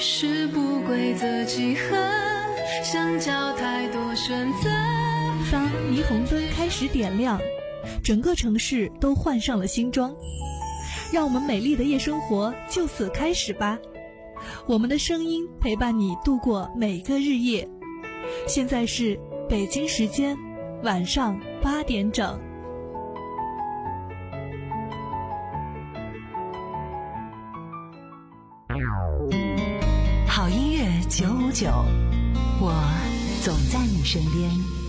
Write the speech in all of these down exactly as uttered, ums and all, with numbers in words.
是不规则几何，相较太多选择。 当霓虹灯开始点亮，整个城市都换上了新装，让我们美丽的夜生活就此开始吧。我们的声音陪伴你度过每个日夜。现在是北京时间晚上八点整。 好音乐九五九，我总在你身边。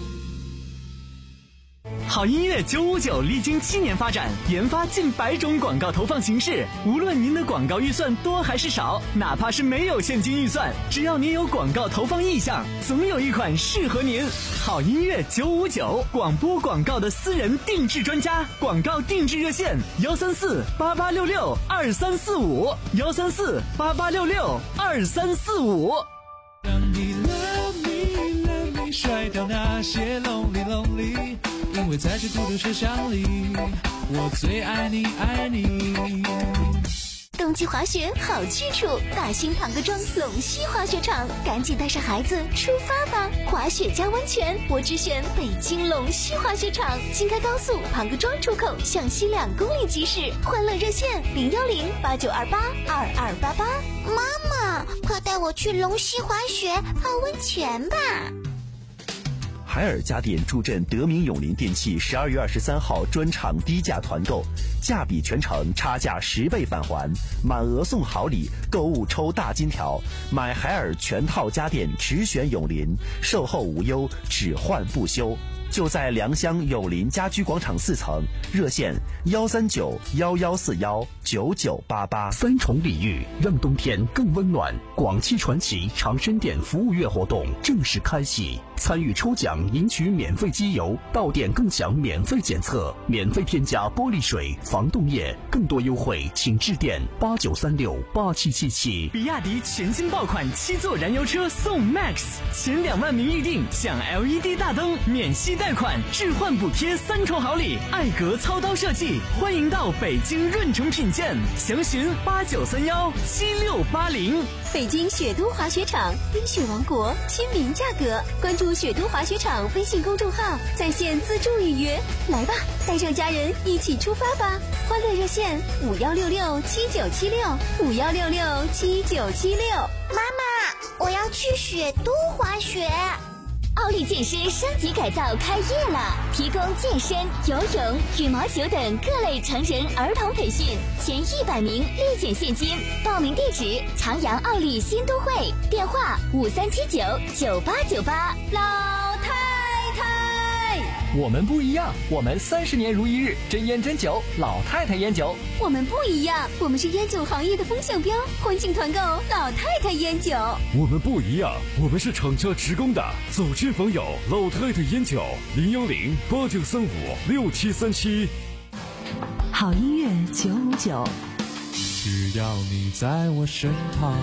好音乐九五九历经七年发展，研发近百种广告投放形式。无论您的广告预算多还是少，哪怕是没有现金预算，只要您有广告投放意向，总有一款适合您。好音乐九五九，广播广告的私人定制专家，广告定制热线幺三四八八六六二三四五幺三四八八六六二三四五。 让你 love me love me 甩掉那些 lonely lonely，因为在这孤独车厢里，我最爱你爱你。 冬季滑雪好去处，大兴庞各庄龙溪滑雪场，赶紧带上孩子出发吧！滑雪加温泉，我只选北京龙溪滑雪场。京开高速庞各庄出口向西两公里即驶，欢乐热线零幺零八九二八二二八八。 妈妈，快带我去龙溪滑雪泡温泉吧！ 海尔家电助阵德明永林电器十二月二十三号专场低价团购，价比全程差价十倍返还，满额送好礼，购物抽大金条，买海尔全套家电只选永林，售后无忧，只换不修。就在良乡永林家居广场四层，热线幺三九幺幺四幺九九八八。 三重礼遇，让冬天更温暖。广汽传祺长生店服务月活动正式开启，参与抽奖赢取免费机油，到店更享免费检测，免费添加玻璃水、防冻液，更多优惠请致电八九三六八七七七。 比亚迪全新爆款七座燃油车送 Max， 前两万名预定享 L E D 大灯，免息贷款，置换补贴三重好礼，艾格操刀设计，欢迎到北京润城品鉴，详询八九三幺七六八零。 北京雪都滑雪场，冰雪王国，亲民价格，关注雪都滑雪场微信公众号，在线自助预约。来吧，带上家人一起出发吧！欢乐热线五幺六六七九七六五幺六六七九七六。 妈妈，我要去雪都滑雪。 奥利健身升级改造开业了，提供健身、游泳、羽毛球等各类成人儿童培训，前一百名立减现金。报名地址：长阳奥利新都会，电话五三七九九八九八。老太太， 我们不一样，我们三十年如一日，真烟真酒，老太太烟酒。 我们不一样，我们是烟酒行业的风向标，欢庆团购老太太烟酒。 我们不一样，我们是厂家职工的，走亲访友，老太太烟酒，零幺零八九三五六七三七。 好音乐九五九， 只要你在我身旁。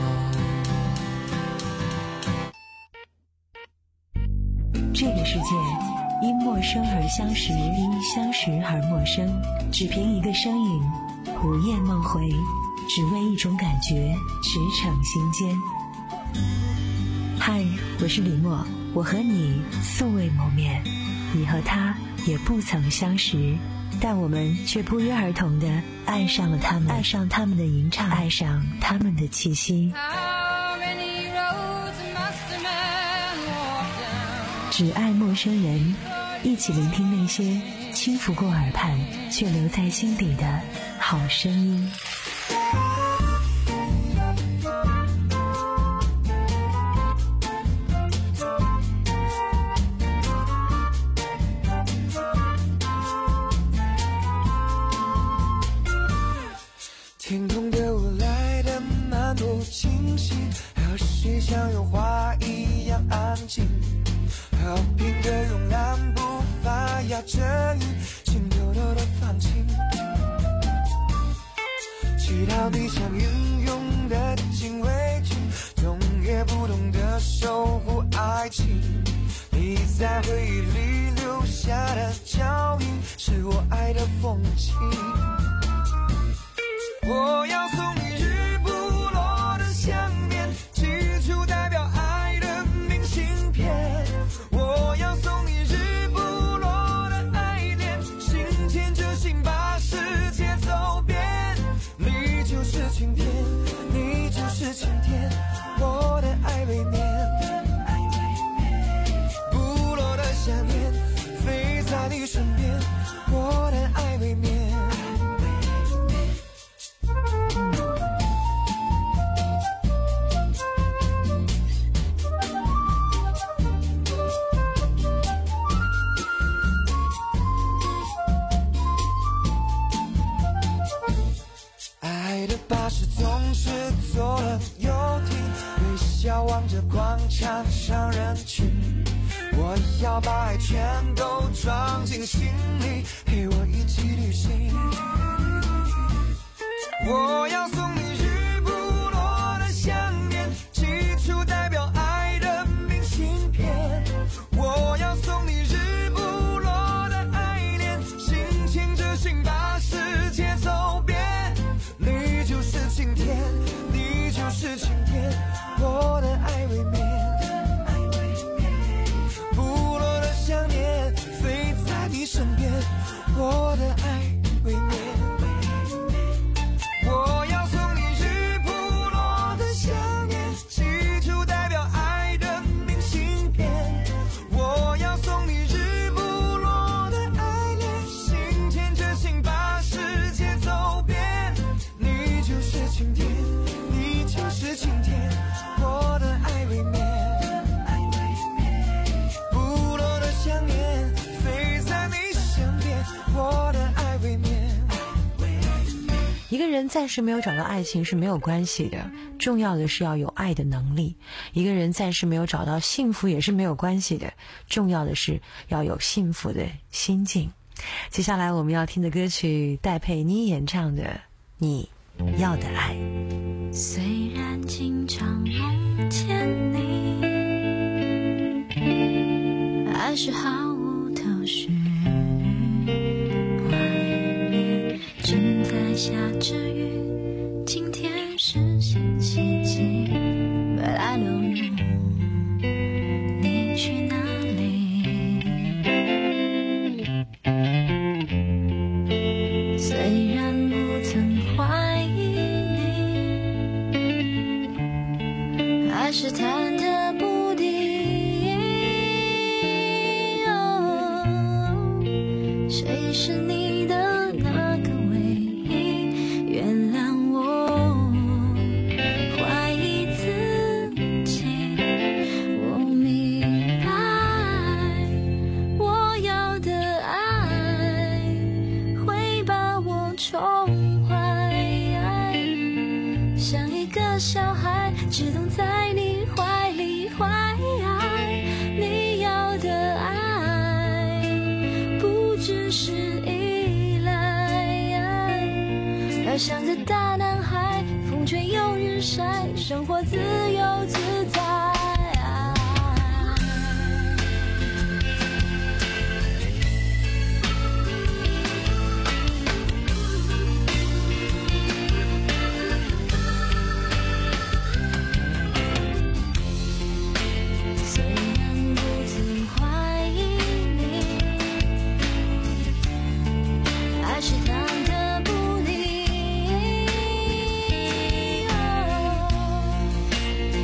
这个世界因陌生而相识，因相识而陌生，只凭一个声音，午夜梦回，只为一种感觉，驰骋心间。嗨，我是李默，我和你素未谋面，你和他也不曾相识，但我们却不约而同地爱上了他们，爱上他们的吟唱，爱上他们的气息。只爱陌生人，一起聆听那些轻拂过耳畔却留在心底的好声音。 天空对我来的漫不经心，和谁像油画一样安静，好平的慵懒步伐压着音，心偷偷的放晴，祈祷你像英勇的禁卫军，懂也不懂得守护爱情，你在回忆里留下的脚印，是我爱的风景。我要送你日不落的想念，只晴天，你就是晴天，我的爱未眠。不落的想念，飞在你身边，我的爱未眠。爱的巴士总是坐了又停，微笑望着广场上人群，我要把爱全都装进心里，陪我一起旅行。我要送你日不落的想念，寄出代表爱的明信片。我要送你日不落的爱恋，心牵着心把世界走遍。你就是晴天，你就是晴天，我的爱未眠。不落的想念，飞在你身边，我的爱未眠。我要送你日不落的想念，寄出代表爱的明信片。我要送你日不落的爱恋，心牵着心把世界走遍。你就是晴天，你就是晴天，我的爱未眠。不落的想念，飞在你身边，我的爱未眠。 一个人暂时没有找到爱情是没有关系的，重要的是要有爱的能力。一个人暂时没有找到幸福也是没有关系的，重要的是要有幸福的心境。接下来我们要听的歌曲，戴佩妮演唱的《你要的爱》。 虽然经常梦见你，还是毫无头绪。外面正在下着雨，今天是星期几 But I don't know 你去哪里。虽然不曾怀疑你，还是忐忑不定。哦，谁是你的那个唯一？原谅我怀疑自己。我明白，我要的爱会把我宠坏，像一个小孩，只懂在你怀里怀。你要的爱不只是依赖，而像个大男孩，风吹又日晒，生活自由自在。虽然不曾怀疑你，还是忐忑不定。哦，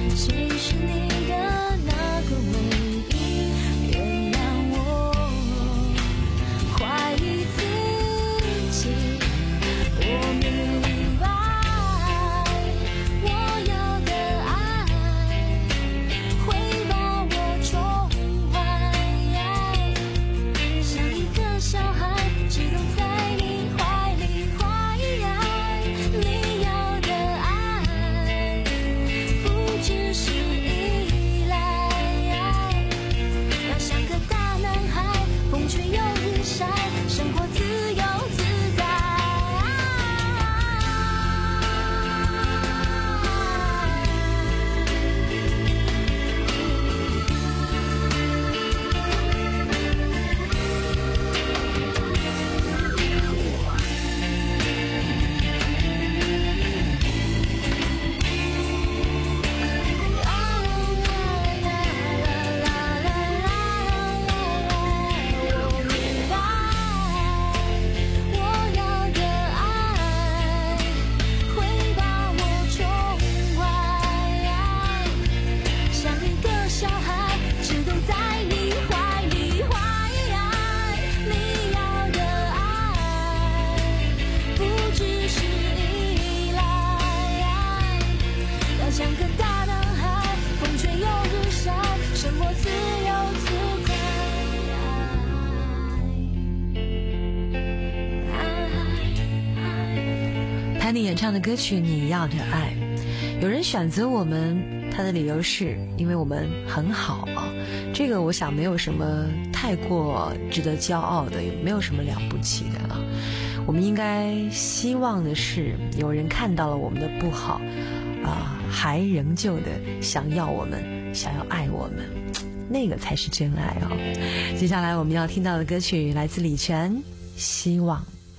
唱的歌曲《你要的爱》，有人选择我们，他的理由是因为我们很好啊。这个我想没有什么太过值得骄傲的，也没有什么了不起的啊。我们应该希望的是，有人看到了我们的不好啊，还仍旧的想要我们，想要爱我们，那个才是真爱哦。接下来我们要听到的歌曲来自李泉，《希望》。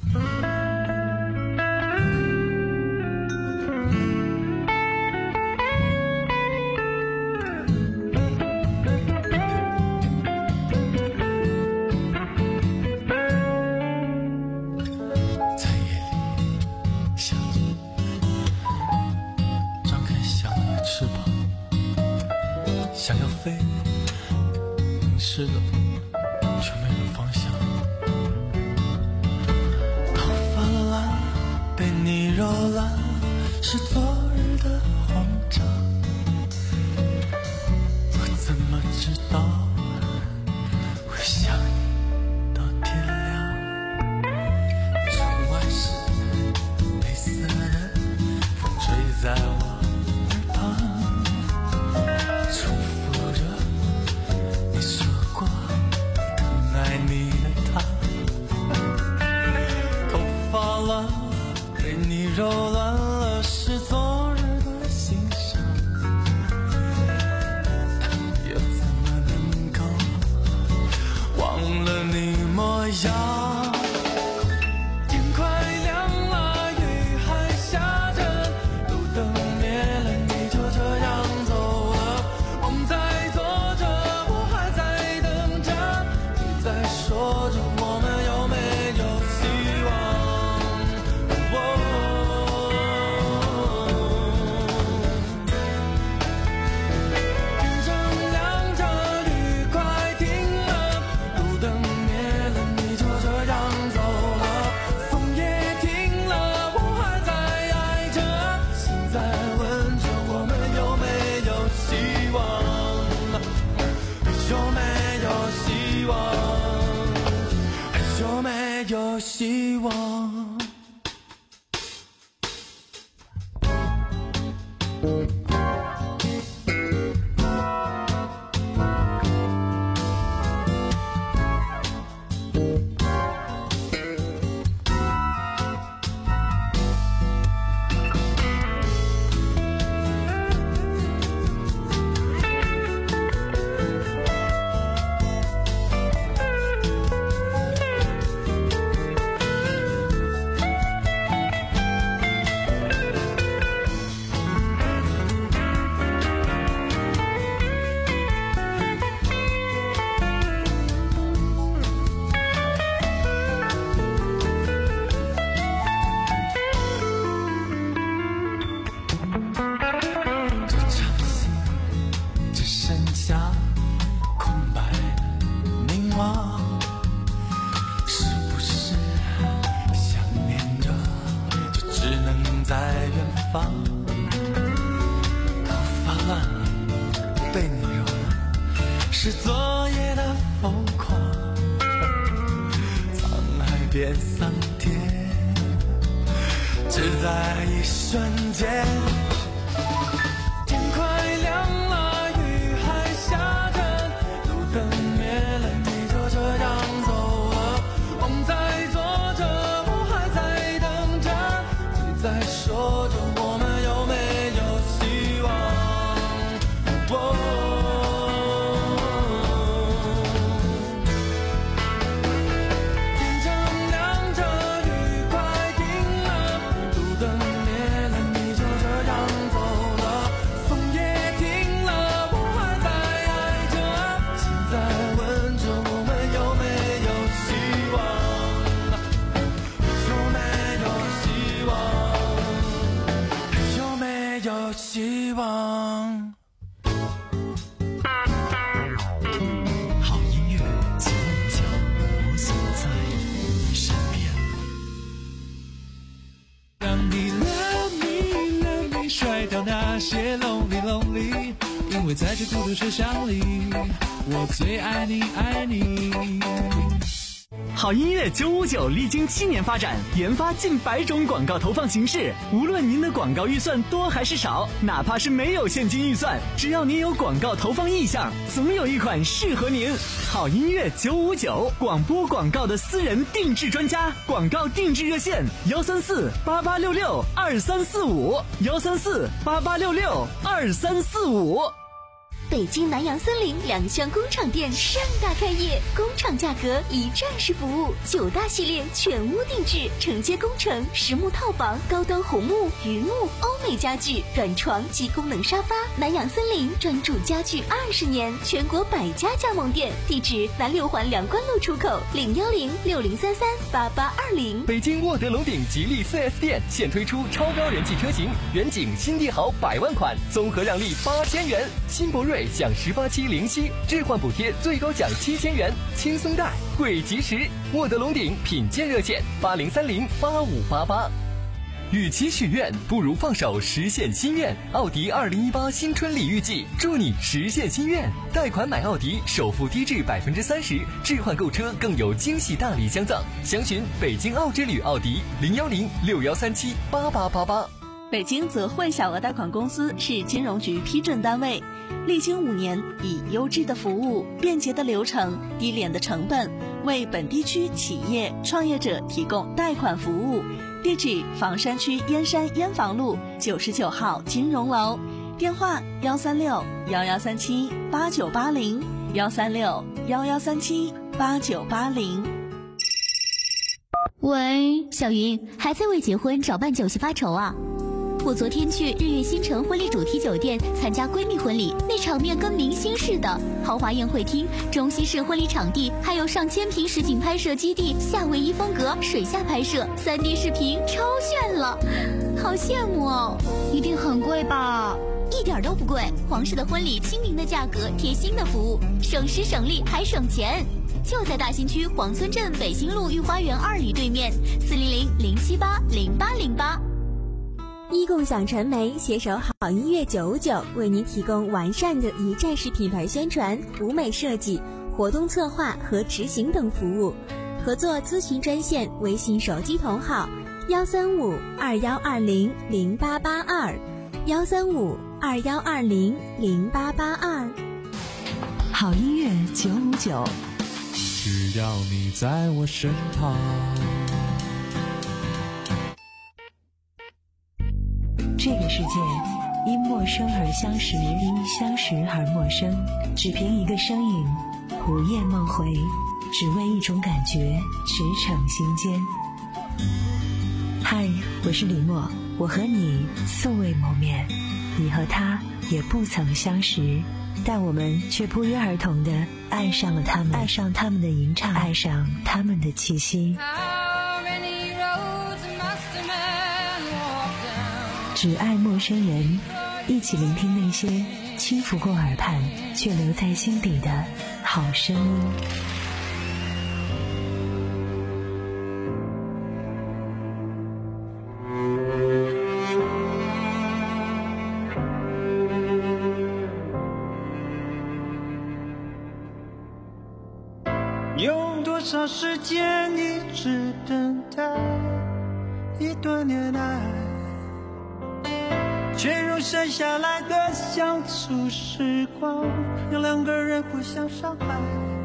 想要飞，迷失了，却没了方向。头发蓝，被你揉烂，是昨日的慌张。我怎么知道会想你到天亮？窗外是黑色的风吹在我。被你揉乱了，是昨日的心伤，又怎么能够忘了你模样？天快亮了，雨还下着，路灯灭了，你就这样走了。梦在做着，我还在等着，你在说着我们有没有希望？有希望。是昨夜的疯狂，沧海变桑田，只在一瞬间。天快亮了，雨还下着，路灯灭了，你就这样走了。梦在做着，我还在等着，你在说着我们有没有希望？哦希望。 好音乐从脚，我所在你身边。 让你 love me love me 甩掉那些 lonely lonely， 因为在这孤独车厢里，我最爱你爱你。 好音乐九五九历经七年发展，研发近百种广告投放形式。无论您的广告预算多还是少，哪怕是没有现金预算，只要您有广告投放意向，总有一款适合您。好音乐九五九，广播广告的私人定制专家，广告定制热线：幺三四八八六六二三四五，幺三四八八六六二三四五。 北京南洋森林两厢工厂店盛大开业，工厂价格一站式服务，九大系列全屋定制，承接工程、实木套房、高端红木、榆木、欧美家具、软床及功能沙发。南洋森林专注家具二十年，全国百家加盟店，地址南六环梁关路出口，零幺零六零三三八八二零。 北京沃德龙鼎吉利 四 S 店现推出超标人气车型，远景新帝豪百万款，综合让利八千元，新博瑞享十八期零息置换补贴，最高奖七千元，轻松贷贵及时。沃德龙鼎品鉴热线：八零三零八五八八。与其许愿，不如放手实现心愿。奥迪二零一八新春礼遇季，祝你实现心愿。贷款买奥迪，首付低至百分之三十，置换购车更有惊喜大礼相赠。详询北京奥之旅奥迪零幺零六幺三七八八八八。 北京泽汇小额贷款公司是金融局批准单位，历经五年，以优质的服务、便捷的流程、低廉的成本，为本地区企业创业者提供贷款服务。地址：房山区燕山燕房路九十九号金融楼，电话：幺三六幺幺三七八九八零，幺三六幺幺三七八九八零。 喂，小云，还在为结婚找伴酒席发愁啊？我昨天去日月新城婚礼主题酒店参加闺蜜婚礼，那场面跟明星似的，豪华宴会厅、中西式婚礼场地，还有上千平实景拍摄基地，夏威夷风格水下拍摄， 三 D 视频，超炫了，好羡慕哦！一定很贵吧？一点都不贵，皇室的婚礼亲民的价格，贴心的服务，省时省力还省钱。就在大新区黄村镇北新路御花园二里对面，四零零零七八零八零八。 一共享传媒携手好音乐九五九，为您提供完善的一站式品牌宣传、舞美设计、活动策划和执行等服务。合作咨询专线：微信手机同号幺三五二幺二零零八八二，幺三五二幺二零零八八二。 好音乐九五九， 只要你在我身旁。 这个世界因陌生而相识，因相识而陌生，只凭一个身影，午夜梦回，只为一种感觉，驰骋心间。嗨，我是李默，我和你素未谋面，你和他也不曾相识，但我们却不约而同地爱上了他们，爱上他们的吟唱，爱上他们的气息。只爱陌生人，一起聆听那些轻拂过耳畔却留在心底的好声音。 有多少时间一直等待一段恋爱，却又剩下来的相处时光，让两个人互相伤害，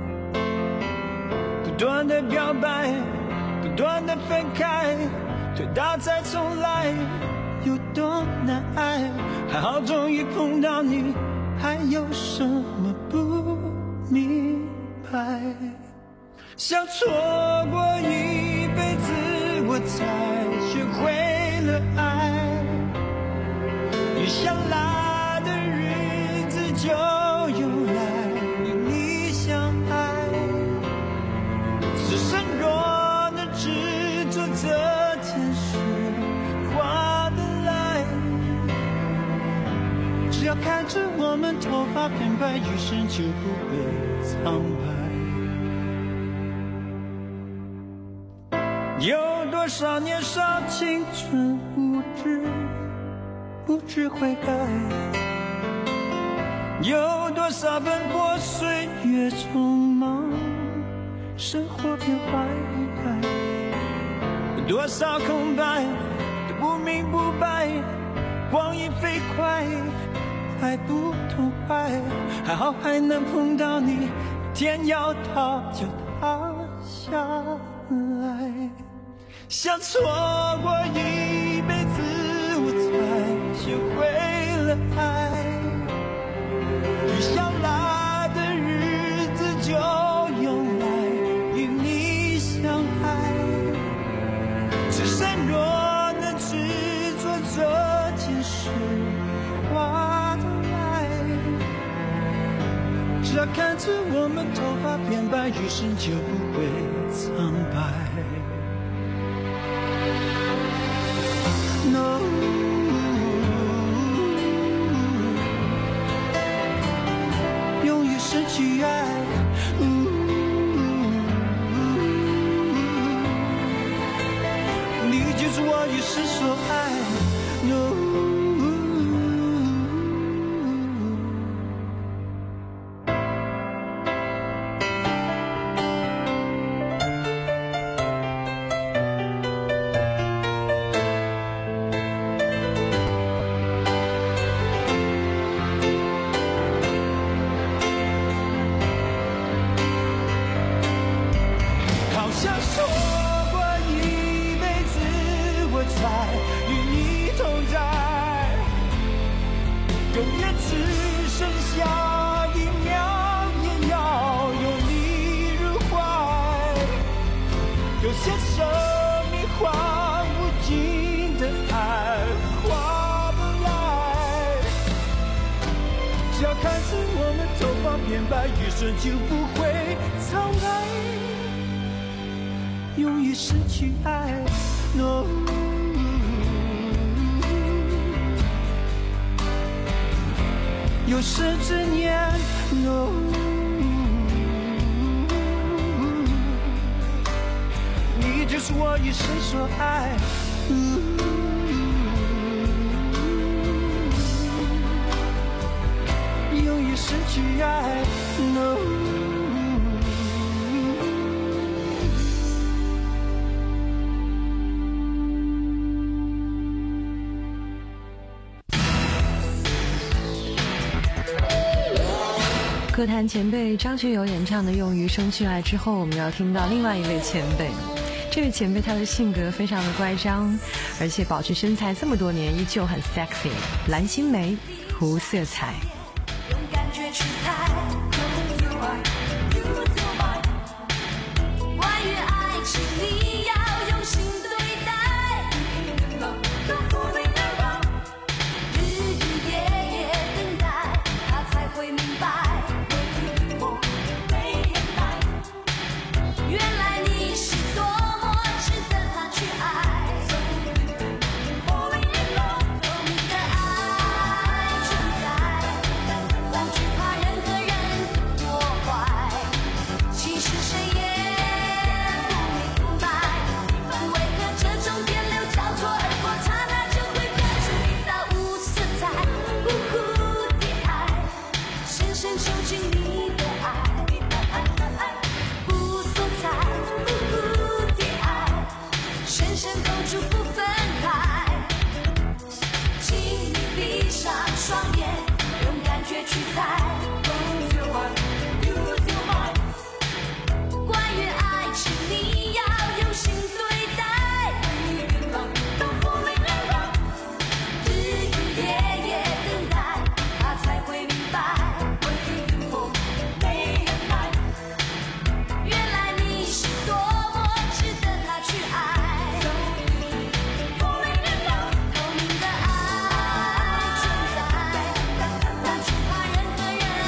不断的表白，不断的分开，推倒再重来，有多难挨。还好终于碰到你，还有什么不明白？想错过一辈子，我才学会了爱。余下来的日子就用来与你相爱。此生若能执着这件事，划得来。只要看着我们头发变白，余生就不会苍白。有多少年少青春无知，不知悔改，有多少奔波岁月匆忙， 生活变坏，多少空白都不明不白，光阴飞快还不痛快，还好还能碰到你，天要塌就塌下来，想错过一辈子我才学会了爱，余下来的日子就用来与你相爱，只剩若能去做这件事划得来，只要看着我们头发变白，余生就不会苍白。No， 永远失去爱，你就是我一生所爱。No。永远只剩下一秒，也要有你入怀。有些生命换不尽的爱划不来，只要看着我们头发变白，余生就不会苍白，永远失去爱。No。有生之年 ，no， 你就是我一生所爱，永远失去爱 ，no。 歌坛前辈张学友演唱的《用余生去爱》之后，我们要听到另外一位前辈。这位前辈他的性格非常的乖张，而且保持身材这么多年依旧很 sexy。蓝心湄，胡色彩。 用感觉去猜，关于爱情你要用心对待，都不明了，日日夜夜等待，他才会明白。原来你是多么值得他去爱，透明的爱存在，但惧怕任何人破坏。其实谁也不明白，为何这种电流交错而过，刹那就会变成一道无色彩，无蝴蝶爱，深深囚禁你的爱。深深勾住不分开，请你闭上双眼，用感觉去猜。关于爱情，你要用心对待，都不明了，日日夜夜等待，他才会明白。原来你是多么值得他去爱。透明的爱存在，但惧怕任何人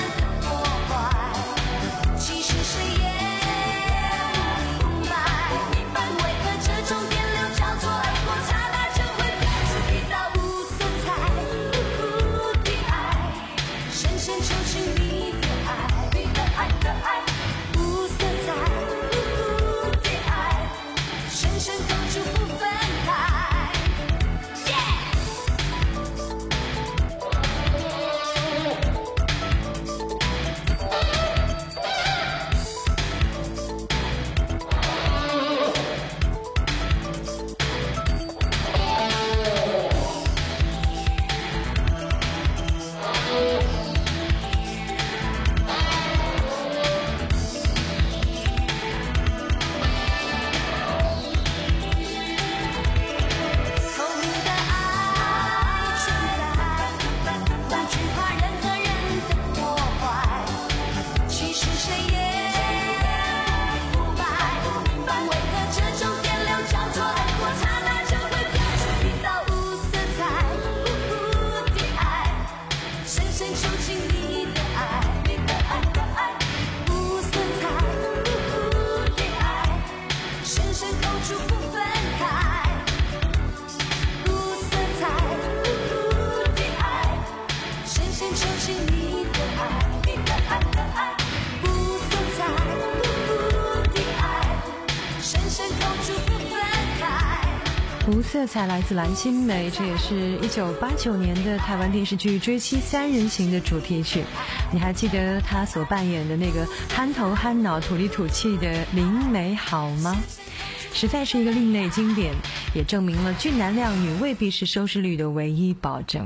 色彩来自蓝心湄，这也是一九八九年的台湾电视剧《追妻三人行》的主题曲。你还记得她所扮演的那个憨头憨脑、土里土气的林美好吗？实在是一个另类经典，也证明了俊男靓女未必是收视率的唯一保证。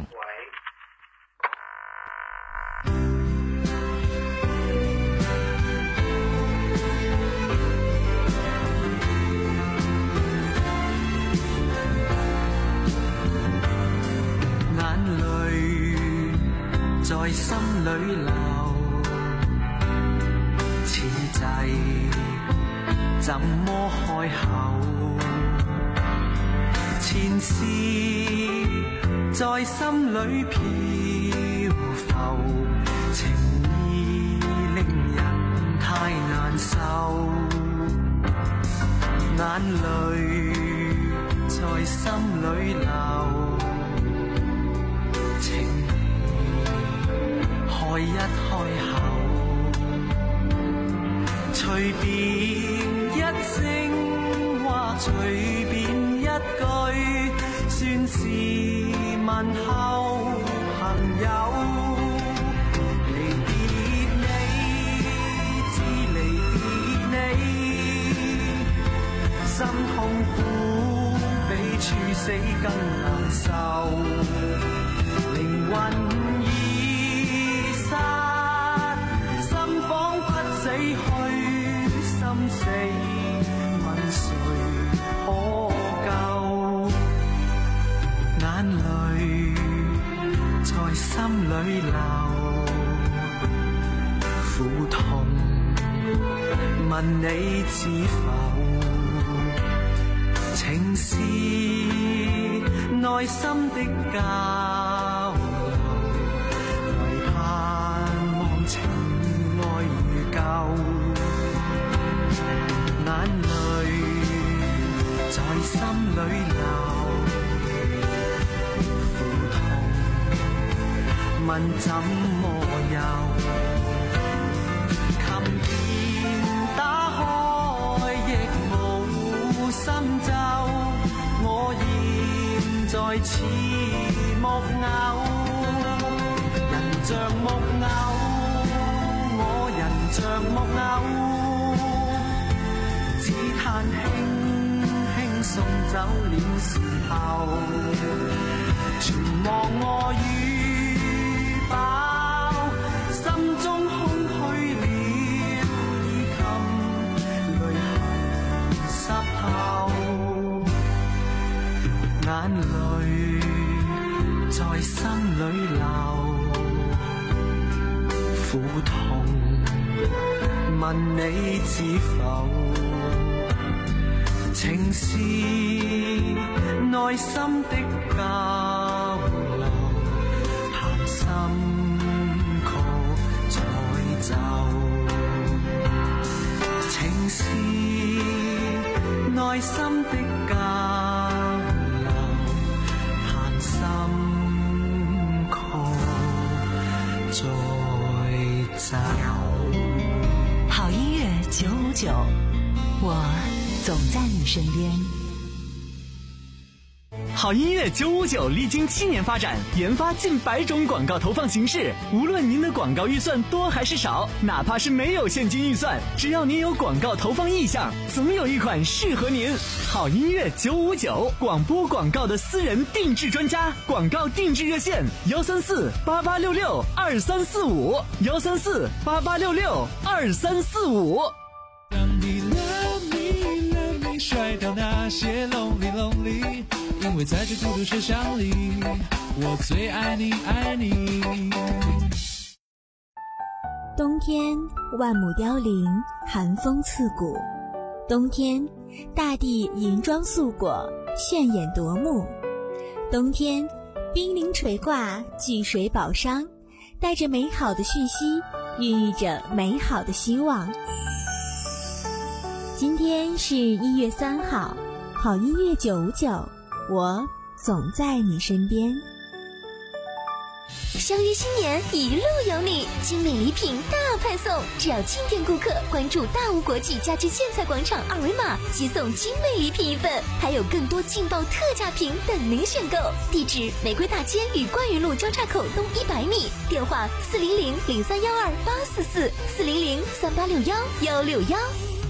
在心裏流，此際怎麼開口？前事在心裏漂浮，情意令人太難受，眼淚在心裏流。開一開口，隨便一聲或隨便一句，算是問候朋友。離別你，知離別你，心痛苦比處死更難受，靈魂心仿佛死去，心死問誰可救？眼淚在心裏流，苦痛問你知否？情是內心的交流，唯盼望情愛如舊，眼淚在心裏流，苦痛問怎麼休？琴鍵打開亦無心奏，我現在似木偶，人像木偶，我人像木偶，只嘆輕輕送走了時候，全忘我與飽，心中空虛了，已禁淚痕濕透，眼淚在心裏流，苦痛問你知否？情是內心的交流，談心曲再奏，情是內心的交流，談心曲再奏。 好音乐九五九，我总在你身边。 好音乐九五九历经七年发展，研发近百种广告投放形式。无论您的广告预算多还是少，哪怕是没有现金预算，只要您有广告投放意向，总有一款适合您。好音乐九五九，广播广告的私人定制专家，广告定制热线幺三四八八六六二三四五幺三四八八六六二三四五。 让你 love me love me 甩掉那些 lonely lonely， 因为在这孤独车厢里，我最爱你爱你。 冬天万木凋零，寒风刺骨。冬天大地银装素裹，炫眼夺目。冬天冰凌垂挂，聚水宝商，带着美好的讯息，孕育着美好的希望。今天是一月三号，好音乐九五九，我总在你身边。 相约新年，一路有你，精美礼品大派送，只要进店顾客关注大吴国际家居建材广场二维码，即送精美礼品一份，还有更多劲爆特价品等您选购。地址：玫瑰大街与冠云路交叉口东一百米，电话：四零零零三幺二八四四四零零三八六幺幺六幺。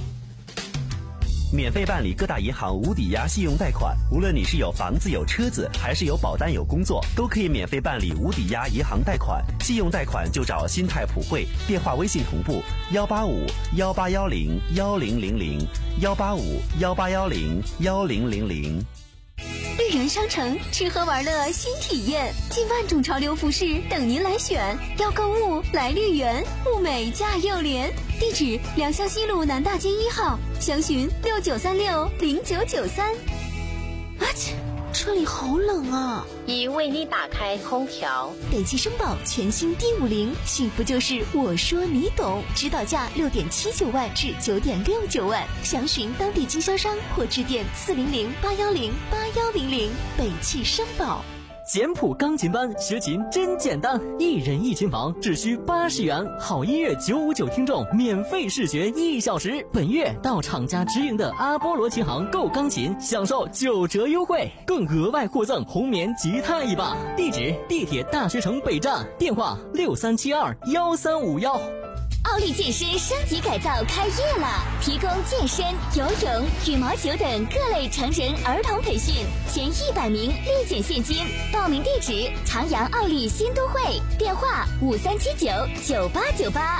免费办理各大银行无抵押信用贷款，无论你是有房子有车子，还是有保单有工作，都可以免费办理无抵押银行贷款。信用贷款就找新泰普惠，电话微信同步幺八五幺八幺零幺零零零幺八五幺八幺零幺零零零。 绿园商城吃喝玩乐新体验，近万种潮流服饰等您来选。要购物来绿园，物美价又廉。地址：良乡西路南大街一号，详询六九三六零九九三。 啊切，这里好冷啊！ 已为你打开空调。 北汽绅宝全新 D 五零，幸福就是我说你懂，指导价六点七九万至九点六九万，详询当地经销商或致电四零零八幺零八幺零零。北汽绅宝。 简谱钢琴班学琴真简单，一人一琴房只需八十元，好音乐九五九听众免费试学一小时。本月到厂家直营的阿波罗琴行购钢琴，享受九折优惠，更额外获赠红棉吉他一把。地址：地铁大学城北站，电话六三七二幺三五幺。 奥利健身升级改造开业了，提供健身、游泳、羽毛球等各类成人儿童培训，前一百名立减现金。报名地址：长阳奥利新都会，电话五三七九九八九八。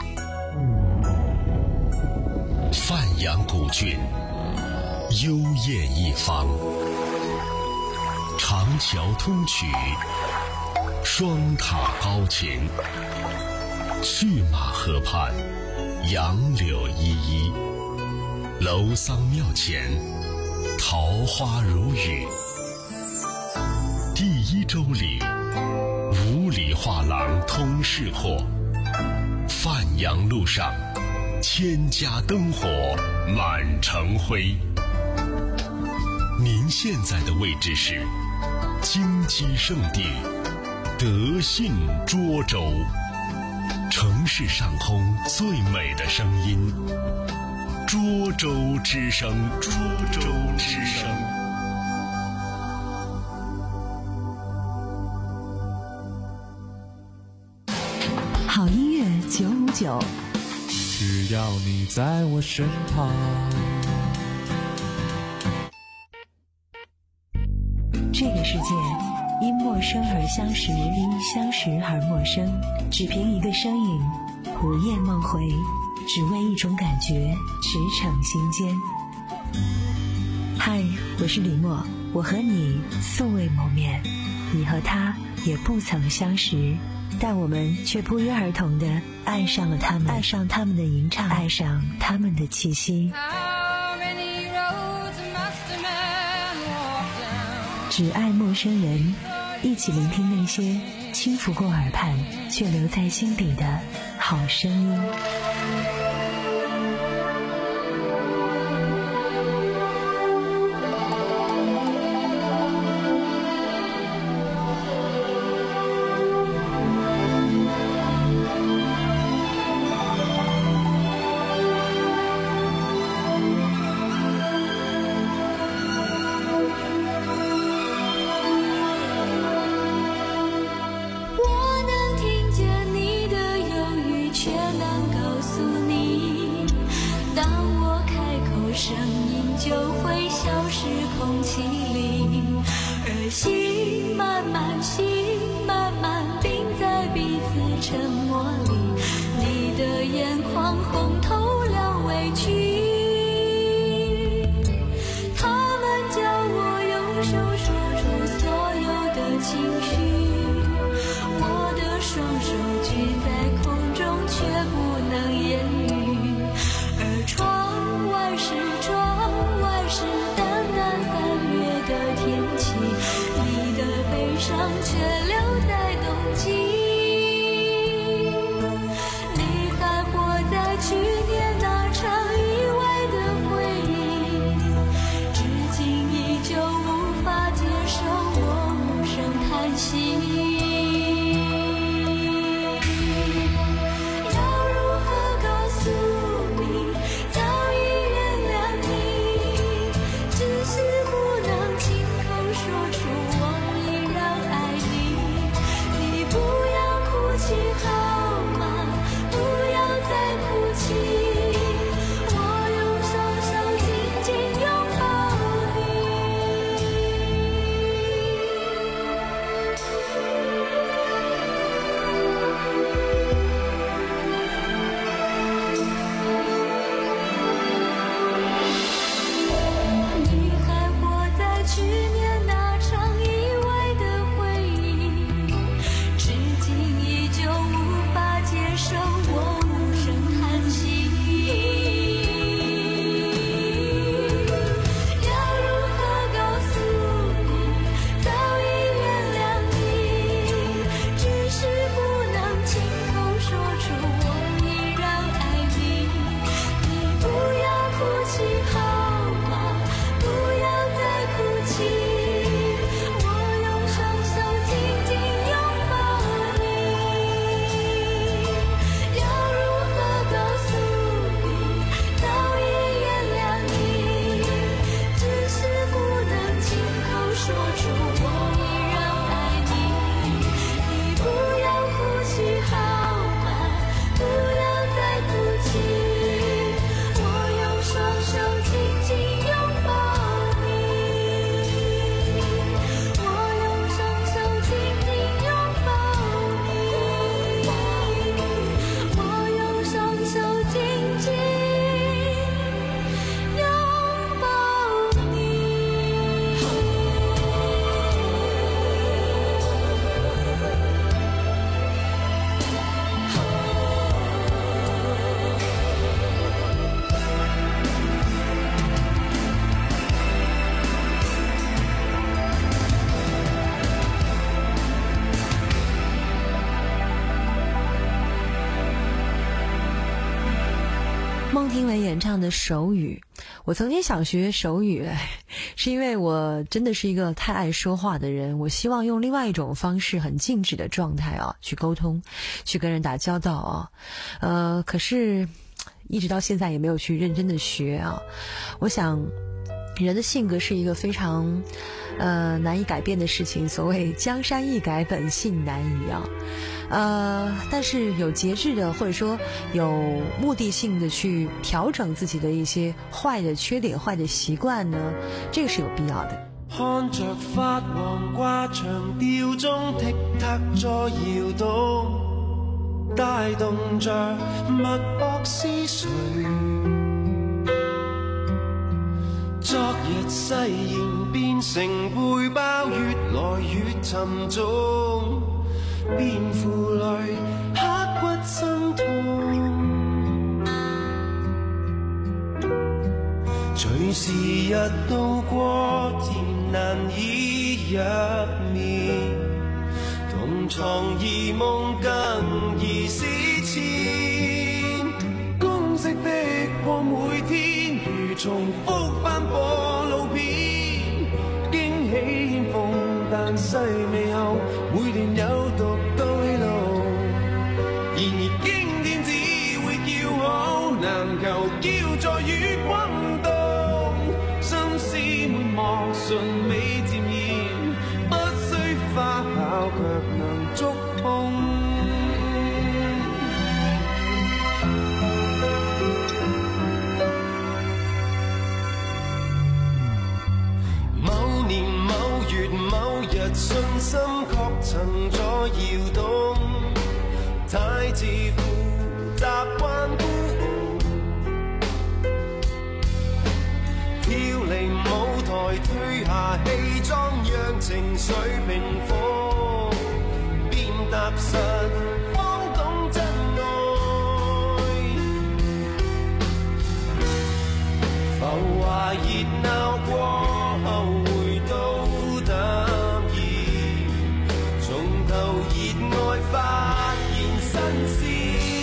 范阳古郡，幽艳一方，长桥通衢，双塔高擎。去马河畔，杨柳依依，楼桑庙前，桃花如雨。第一周里，五里画廊通市货，范阳路上，千家灯火满城辉。您现在的位置是金鸡圣地德信涿州。城市上空最美的声音，涿州之声，涿州之声。 好音乐九五九， 只要你在我身旁。 这个世界因陌生而相识，因相识而陌生，只凭一个身影，午夜梦回，只为一种感觉，驰骋心间。嗨，我是李默，我和你素未谋面，你和他也不曾相识，但我们却不约而同地爱上了他们，爱上他们的吟唱，爱上他们的气息。只爱陌生人，一起聆听那些轻拂过耳畔却留在心底的好声音。 去年孟庭苇演唱的手语。我曾经想学手语，是因为我真的是一个太爱说话的人，我希望用另外一种方式，很静止的状态啊，去沟通，去跟人打交道啊。呃，可是一直到现在也没有去认真的学啊。我想人的性格是一个非常呃难以改变的事情，所谓江山易改，本性难移啊。呃，但是有节制的，或者说有目的性的去调整自己的一些坏的缺点、坏的习惯呢，这个是有必要的。 看着發黃掛長吊中踢踏在搖動，帶動着脈搏思緒。昨日誓言變成背包，越來越沉重，變負累刻骨心痛。隨時日度過，漸難以入眠，同床異夢更易思遷。公式的過每天，如重複翻播路片，驚喜欠奉，但細味後，每段有獨到戲路。然而經典只會叫好，難求叫座與轟動。心思滿幕，順美漸現，不需發酵，卻能觸碰。某年某月某日，信心確曾在搖動，太自負，習慣孤傲，跳離舞台，退下戲裝，讓情緒平復，便踏實，方懂真愛。浮華熱鬧過後，回到淡然，從頭熱愛發現新鮮。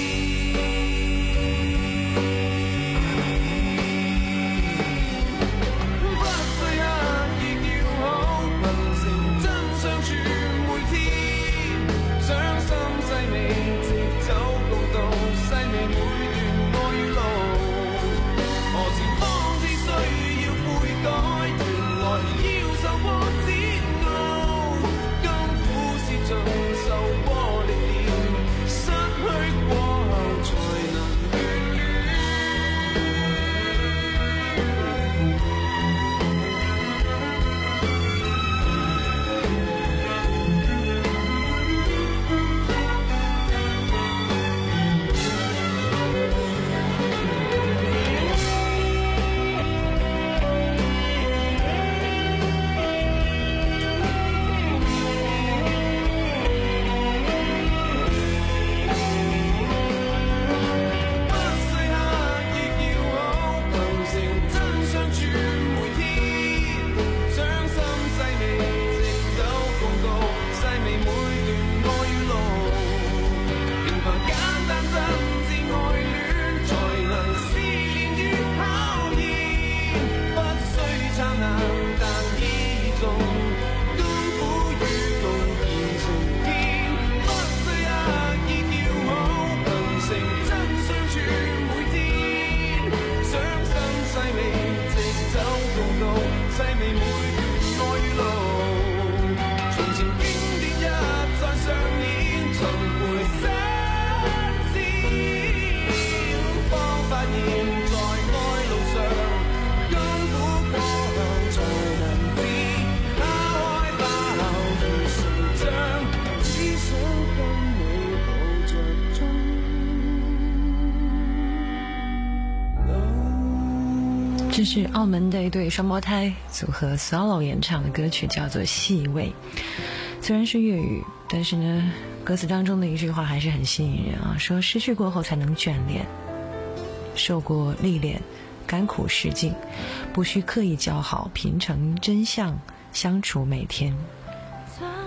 这是澳门的一对双胞胎组合 Solo 演唱的歌曲，叫做《细味》。虽然是粤语，但是呢，歌词当中的一句话还是很吸引人啊，说失去过后才能眷恋，受过历练，甘苦试尽，不需刻意交好，平成真相相处每天。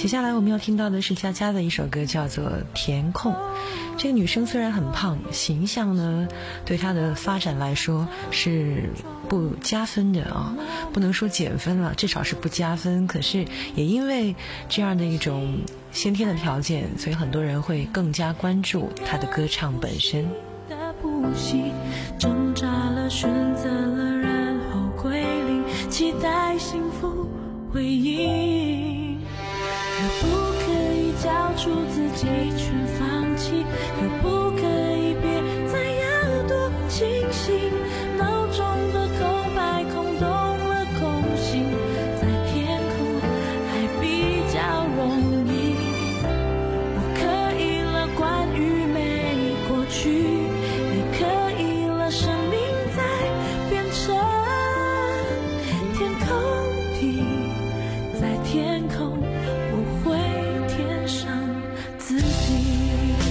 接下来我们要听到的是佳佳的一首歌，叫做《填空》。这个女生虽然很胖，形象呢对她的发展来说是不加分的啊，不能说减分了，至少是不加分。可是也因为这样的一种先天的条件，所以很多人会更加关注她的歌唱本身。 不惜挣扎了，选择了，然后归零，期待幸福回应。可不可以交出自己全放弃？可不可以别再要多清醒？脑中的空白空洞了空心，在天空还比较容易。不可以了，关于没过去。生命在变成天空地，在天空不会填上自己。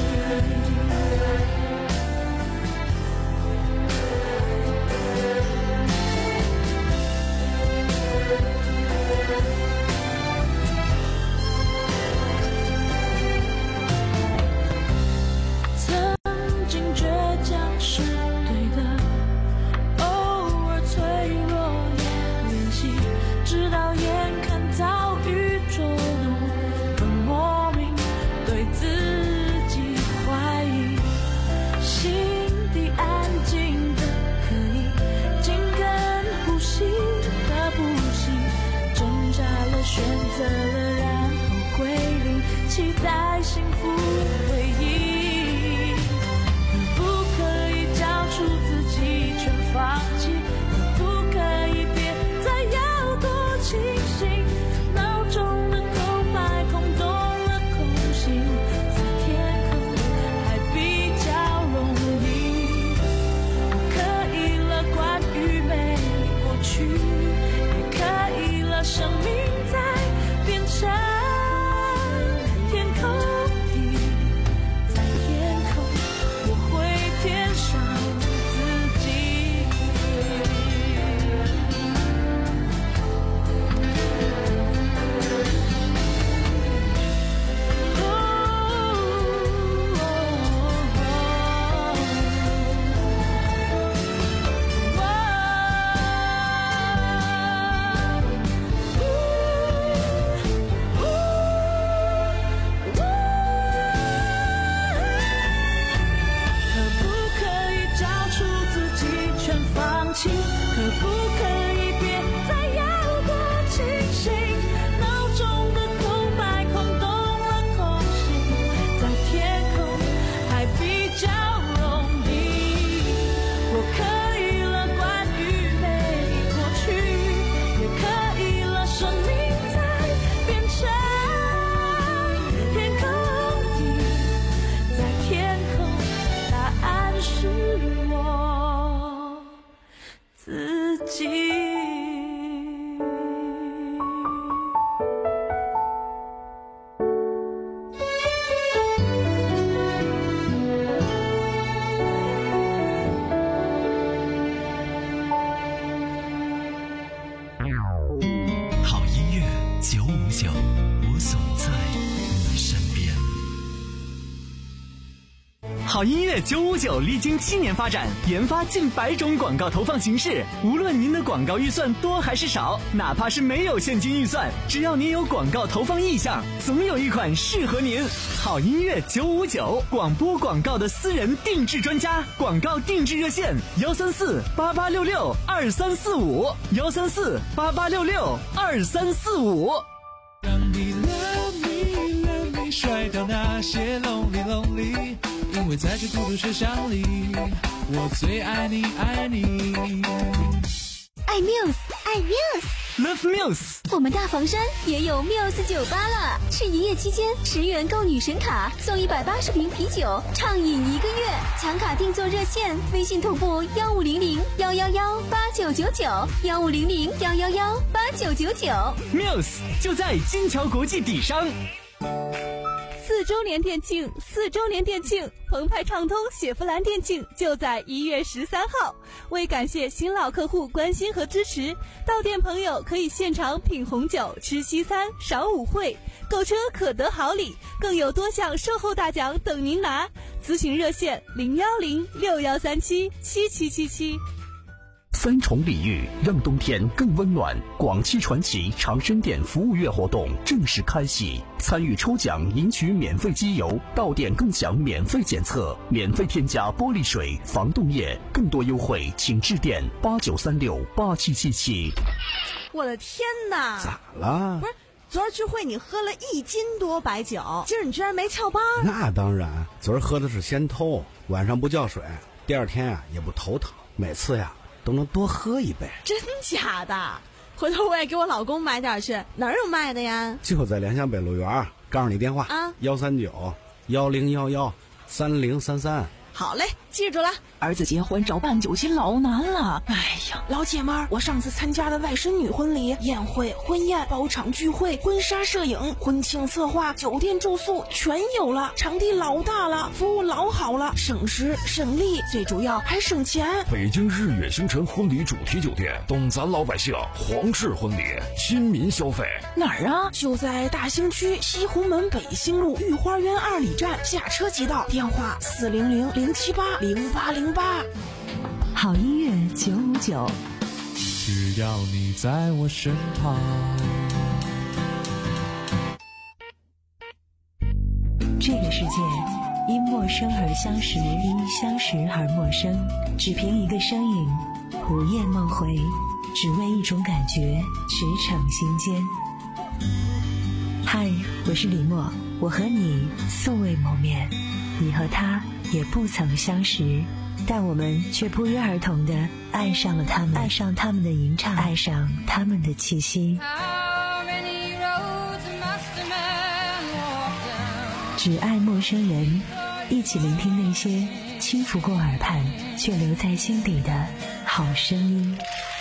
曾经倔强是直到眼看遭遇捉弄，更莫名对自己怀疑，心底安静的可以紧跟呼吸的不行，挣扎了，选择了，然后归零，期待幸福回应。可不可以交出自己全放弃？可不可以别再要多清醒？脑中的空白空洞了空心，在天空还比较容易。不可以了，关于没过去，也可以了，生命在变成天空地，在天空我会填上自己。可不可以别再要多清醒？脑中的空白空洞了空心，在天空还比较容易。我可以了，关于没过去，也可以了，生命在变成天空地，在天空答案是我自己。 好音乐九五九，我总在你身边。好音乐九五九历经七年发展，研发近百种广告投放形式。无论您的广告预算多还是少，哪怕是没有现金预算，只要您有广告投放意向，总有一款适合您。好音乐九五九，广播广告的私人定制专家，广告定制热线幺三四八八六六二三四五幺三四八八六六二三四五。 让你 love me love me 甩掉那些 lonely lonely， 因为在这孤独车厢里，我最爱你爱你。 爱 Muse， 爱 Muse，Love Muse。 我们大房山也有 Muse 酒吧了，是营业期间十元购女神卡送一百八十瓶啤酒，畅饮一个月。抢卡订座热线：微信同步幺五零零幺幺幺八九九九幺五零零幺幺幺八九九九。 Muse 就在金桥国际底商。 四四周年店庆，四周年店庆，澎湃畅通雪佛兰店庆就在一月十三号。为感谢新老客户关心和支持，到店朋友可以现场品红酒、吃西餐、赏舞会，购车可得好礼，更有多项售后大奖等您拿。咨询热线零幺零六幺三七七七七七。 三重礼遇让冬天更温暖，广汽传祺长生店服务月活动正式开启，参与抽奖赢取免费机油，到店更享免费检测，免费添加玻璃水、防冻液，更多优惠请致电八九三六八七七七。 我的天哪！ 咋了？ 不是，昨儿聚会你喝了一斤多白酒，今儿你居然没翘班？ 那当然，昨儿喝的是鲜偷，晚上不叫水，第二天啊也不头疼，每次呀都能多喝一杯。 真假的？回头我也给我老公买点去。哪儿有卖的呀？ 就在联想北路园，告诉你电话啊， 幺三九幺零幺幺三零三三。 好嘞，记住了。 儿子结婚找办酒席老难了，哎呀，老姐们儿，我上次参加的外甥女婚礼、宴会、婚宴、包场聚会、婚纱摄影、婚庆策划、酒店住宿全有了，场地老大了，服务老好了，省时省力，最主要还省钱。 北京日月星辰婚礼主题酒店，懂咱老百姓，皇室婚礼，亲民消费。 哪儿啊？就在大兴区西红门北兴路御花园二里站，下车即到，电话四零零零七八零八零八。 好音乐九五九， 只要你在我身旁。 这个世界因陌生而相识，因相识而陌生，只凭一个身影，午夜梦回，只为一种感觉，驰骋心间。嗨，我是李默，我和你素未谋面，你和他也不曾相识，但我们却不约而同地爱上了他们，爱上他们的吟唱，爱上他们的气息。只爱陌生人，一起聆听那些轻拂过耳畔却留在心底的好声音。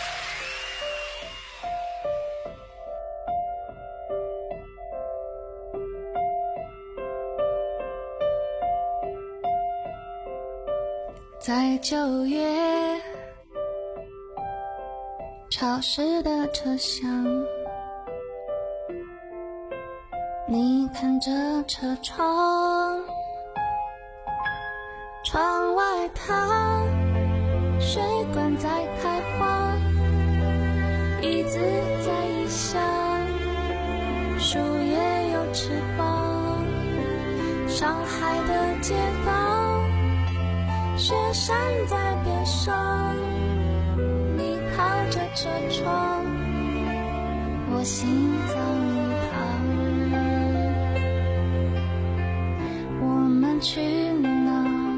在九月潮湿的车厢，你看着车窗，窗外它水管在开花，椅子在异乡，树叶有翅膀，上海的街道，雪山在边上，你靠着车窗，我心脏旁，我们去哪儿？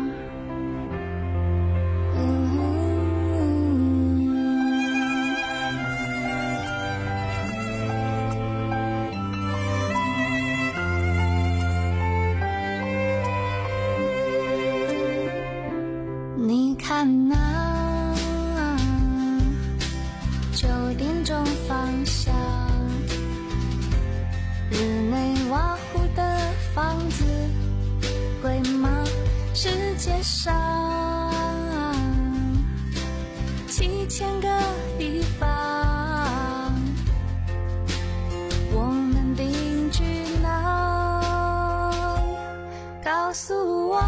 你看那九点钟方向，日内瓦湖的房子贵吗？世界上七千个地方，我们定居哪？告诉我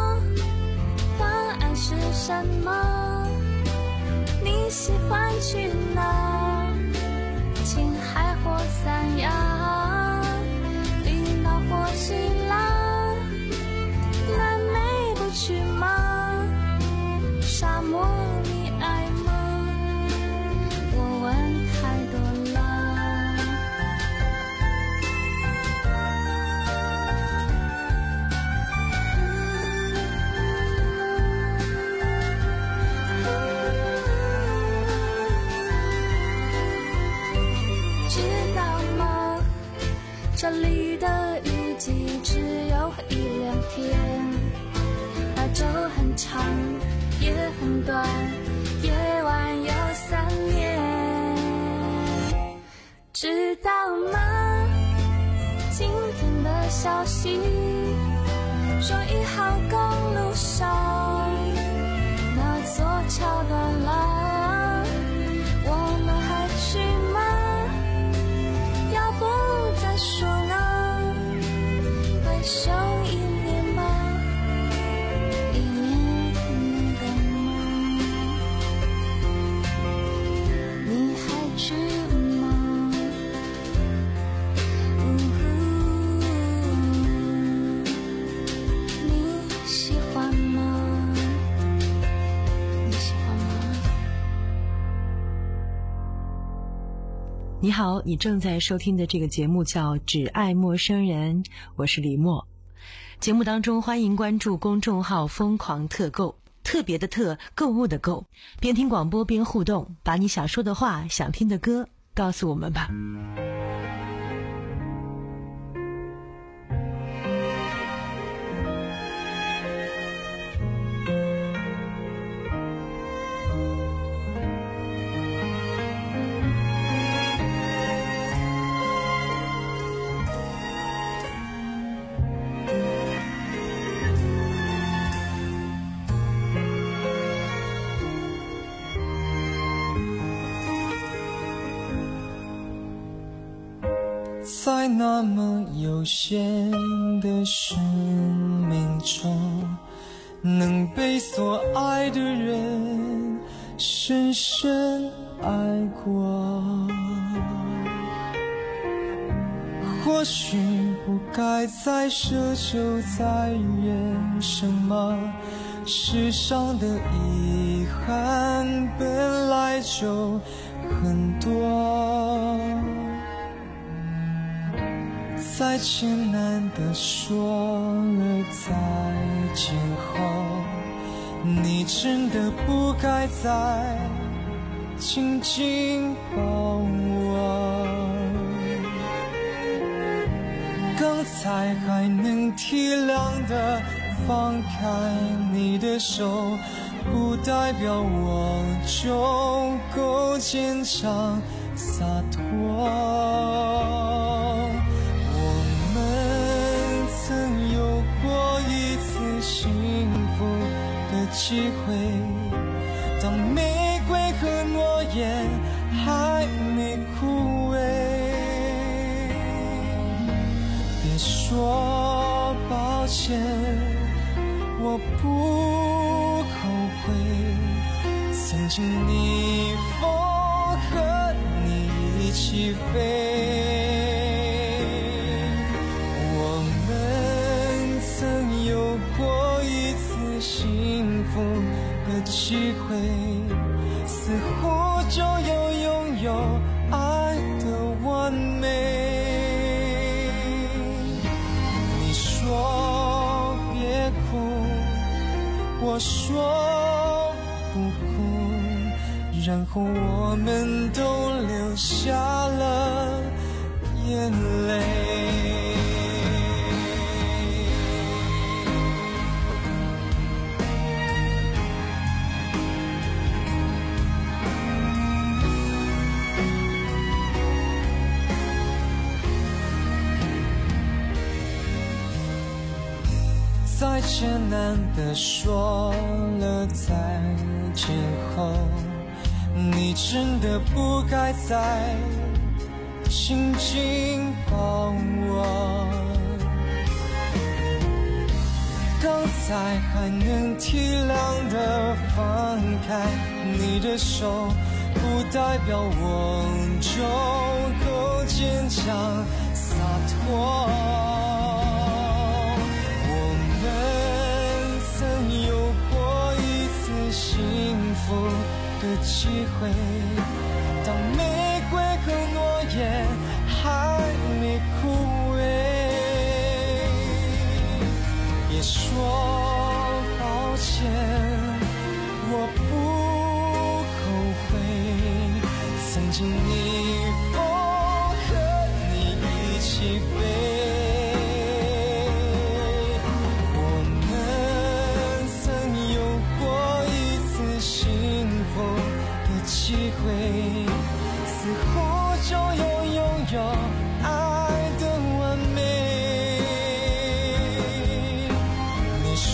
是什么？你喜欢去哪？青海或三亚，冰岛或希腊，南美不去吗？沙漠你爱吗？我问太多了。这里的雨季只有一两天，白昼很长，夜很短，夜晚有三年。知道吗？今天的消息号公路上，那座桥断了，我们还去吗？要不再说呢？回首一年吧，一年能干嘛？你还去吗？呜呼，你喜欢吗？你喜欢吗？ 你好，你正在收听的这个节目叫《只爱陌生人》，我是李默。节目当中欢迎关注公众号疯狂特购，特别的特，购物的购，边听广播边互动，把你想说的话、想听的歌告诉我们吧。 在那么有限的生命中，能被所爱的人深深爱过，或许不该再奢求再人生吗？世上的遗憾本来就很多，再艰难地说了再见后，你真的不该再紧紧抱我。刚才还能体谅地放开你的手，不代表我就够坚强洒脱。曾有过一次幸福的机会，当玫瑰和诺言还没枯萎，别说抱歉，我不后悔，曾经逆风和你一起飞。幸福的机会，似乎就有拥有爱的完美。你说别哭，我说不哭，然后我们都流下了眼泪。再艰难地说了再见后，你真的不该再紧紧抱我。刚才还能体谅地放开你的手，不代表我就够坚强洒脱。幸福的机会，当玫瑰和诺言还没枯萎，别说抱歉，我不后悔，曾经逆风和你一起飞。机会似乎就有拥有爱的完美。你说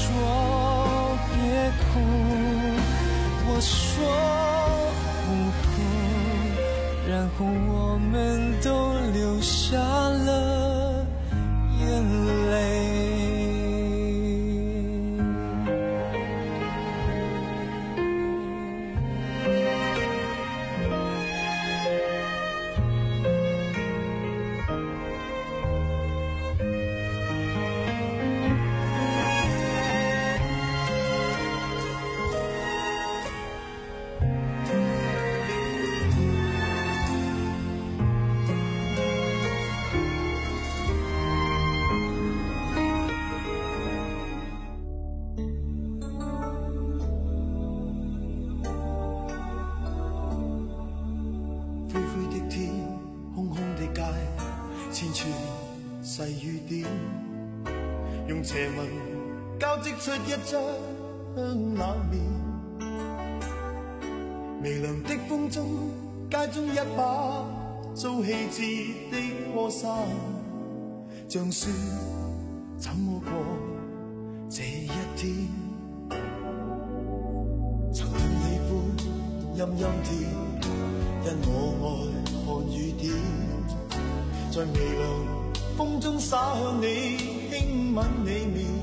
邪纹交织出一張冷面，微涼的風中，街中一把遭棄置的柯衫，像說怎麼過這一天。曾很喜歡陰陰天，因我愛看雨點，在微涼風中灑向你，輕吻你面。